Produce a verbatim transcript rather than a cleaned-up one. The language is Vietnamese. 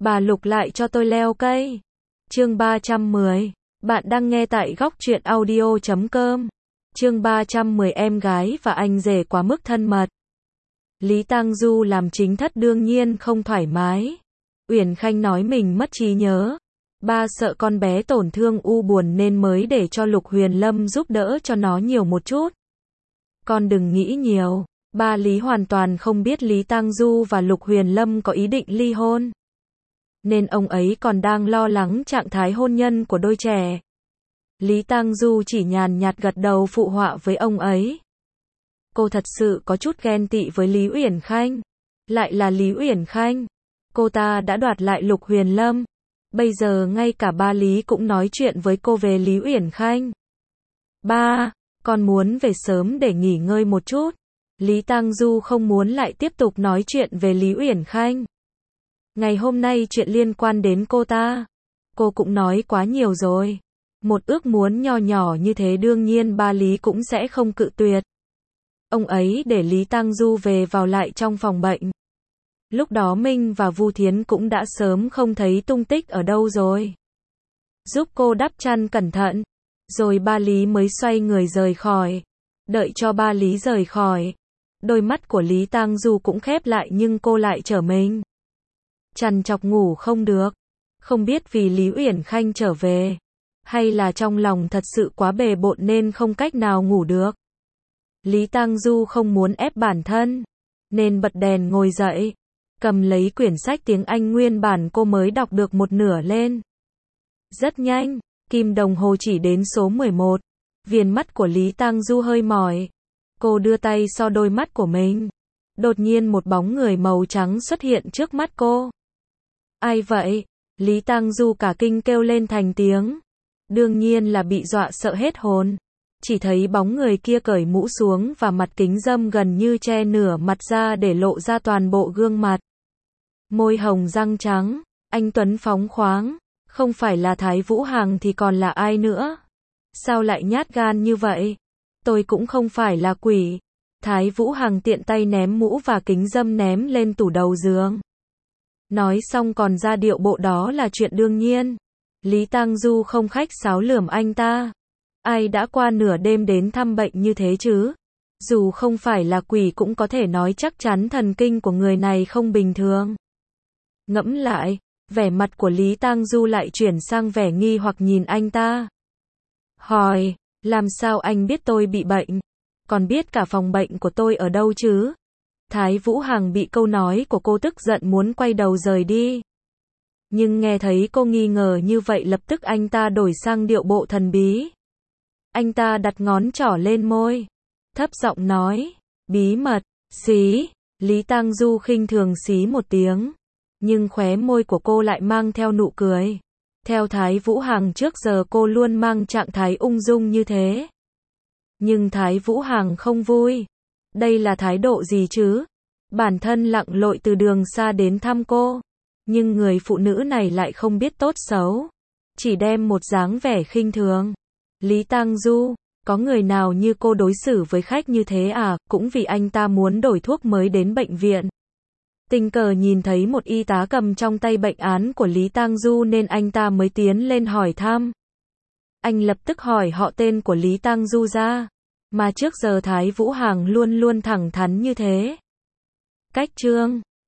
Bà Lục lại cho tôi leo cây. Chương ba trăm mười. Bạn đang nghe tại góc truyện audio chấm com. Chương ba trăm mười em gái và anh rể quá mức thân mật. Lý Tang Du làm chính thất đương nhiên không thoải mái. Uyển Khanh nói mình mất trí nhớ. Ba sợ con bé tổn thương u buồn nên mới để cho Lục Huyền Lâm giúp đỡ cho nó nhiều một chút. Con đừng nghĩ nhiều. Ba Lý hoàn toàn không biết Lý Tang Du và Lục Huyền Lâm có ý định ly hôn. Nên ông ấy còn đang lo lắng trạng thái hôn nhân của đôi trẻ. Lý Tang Du chỉ nhàn nhạt gật đầu phụ họa với ông ấy. Cô thật sự có chút ghen tị với Lý Uyển Khanh. Lại là Lý Uyển Khanh. Cô ta đã đoạt lại Lục Huyền Lâm. Bây giờ ngay cả ba Lý cũng nói chuyện với cô về Lý Uyển Khanh. Ba, con muốn về sớm để nghỉ ngơi một chút. Lý Tang Du không muốn lại tiếp tục nói chuyện về Lý Uyển Khanh. Ngày hôm nay chuyện liên quan đến cô ta, cô cũng nói quá nhiều rồi. Một ước muốn nho nhỏ như thế đương nhiên ba Lý cũng sẽ không cự tuyệt. Ông ấy để Lý Tang Du về vào lại trong phòng bệnh. Lúc đó Minh và Vu Thiến cũng đã sớm không thấy tung tích ở đâu rồi. Giúp cô đắp chăn cẩn thận, rồi ba Lý mới xoay người rời khỏi. Đợi cho ba Lý rời khỏi, đôi mắt của Lý Tang Du cũng khép lại nhưng cô lại trở mình. Trằn trọc ngủ không được. Không biết vì Lý Uyển Khanh trở về, hay là trong lòng thật sự quá bề bộn nên không cách nào ngủ được. Lý Tang Du không muốn ép bản thân, nên bật đèn ngồi dậy, cầm lấy quyển sách tiếng Anh nguyên bản cô mới đọc được một nửa lên. Rất nhanh, kim đồng hồ chỉ đến số mười một. Viền mắt của Lý Tang Du hơi mỏi. Cô đưa tay so đôi mắt của mình. Đột nhiên một bóng người màu trắng xuất hiện trước mắt cô. Ai vậy? Lý Tang Du cả kinh kêu lên thành tiếng. Đương nhiên là bị dọa sợ hết hồn. Chỉ thấy bóng người kia cởi mũ xuống và mặt kính râm gần như che nửa mặt ra để lộ ra toàn bộ gương mặt. Môi hồng răng trắng, anh tuấn phóng khoáng. Không phải là Thái Vũ Hằng thì còn là ai nữa? Sao lại nhát gan như vậy? Tôi cũng không phải là quỷ. Thái Vũ Hằng tiện tay ném mũ và kính râm ném lên tủ đầu giường. Nói xong còn ra điệu bộ đó là chuyện đương nhiên. Lý Tang Du không khách sáo lườm anh ta. Ai đã qua nửa đêm đến thăm bệnh như thế chứ? Dù không phải là quỷ cũng có thể nói chắc chắn thần kinh của người này không bình thường. Ngẫm lại, vẻ mặt của Lý Tang Du lại chuyển sang vẻ nghi hoặc nhìn anh ta. Hỏi, làm sao anh biết tôi bị bệnh? Còn biết cả phòng bệnh của tôi ở đâu chứ? Thái Vũ Hằng bị câu nói của cô tức giận muốn quay đầu rời đi. Nhưng nghe thấy cô nghi ngờ như vậy lập tức anh ta đổi sang điệu bộ thần bí. Anh ta đặt ngón trỏ lên môi. Thấp giọng nói, bí mật, xí. Lý Tang Du khinh thường xí một tiếng. Nhưng khóe môi của cô lại mang theo nụ cười. Theo Thái Vũ Hằng trước giờ cô luôn mang trạng thái ung dung như thế. Nhưng Thái Vũ Hằng không vui. Đây là thái độ gì chứ? Bản thân lặn lội từ đường xa đến thăm cô. Nhưng người phụ nữ này lại không biết tốt xấu. Chỉ đem một dáng vẻ khinh thường. Lý Tang Du, có người nào như cô đối xử với khách như thế à? Cũng vì anh ta muốn đổi thuốc mới đến bệnh viện. Tình cờ nhìn thấy một y tá cầm trong tay bệnh án của Lý Tang Du nên anh ta mới tiến lên hỏi thăm. Anh lập tức hỏi họ tên của Lý Tang Du ra. Mà trước giờ Thái Vũ Hằng luôn luôn thẳng thắn như thế. Cách chương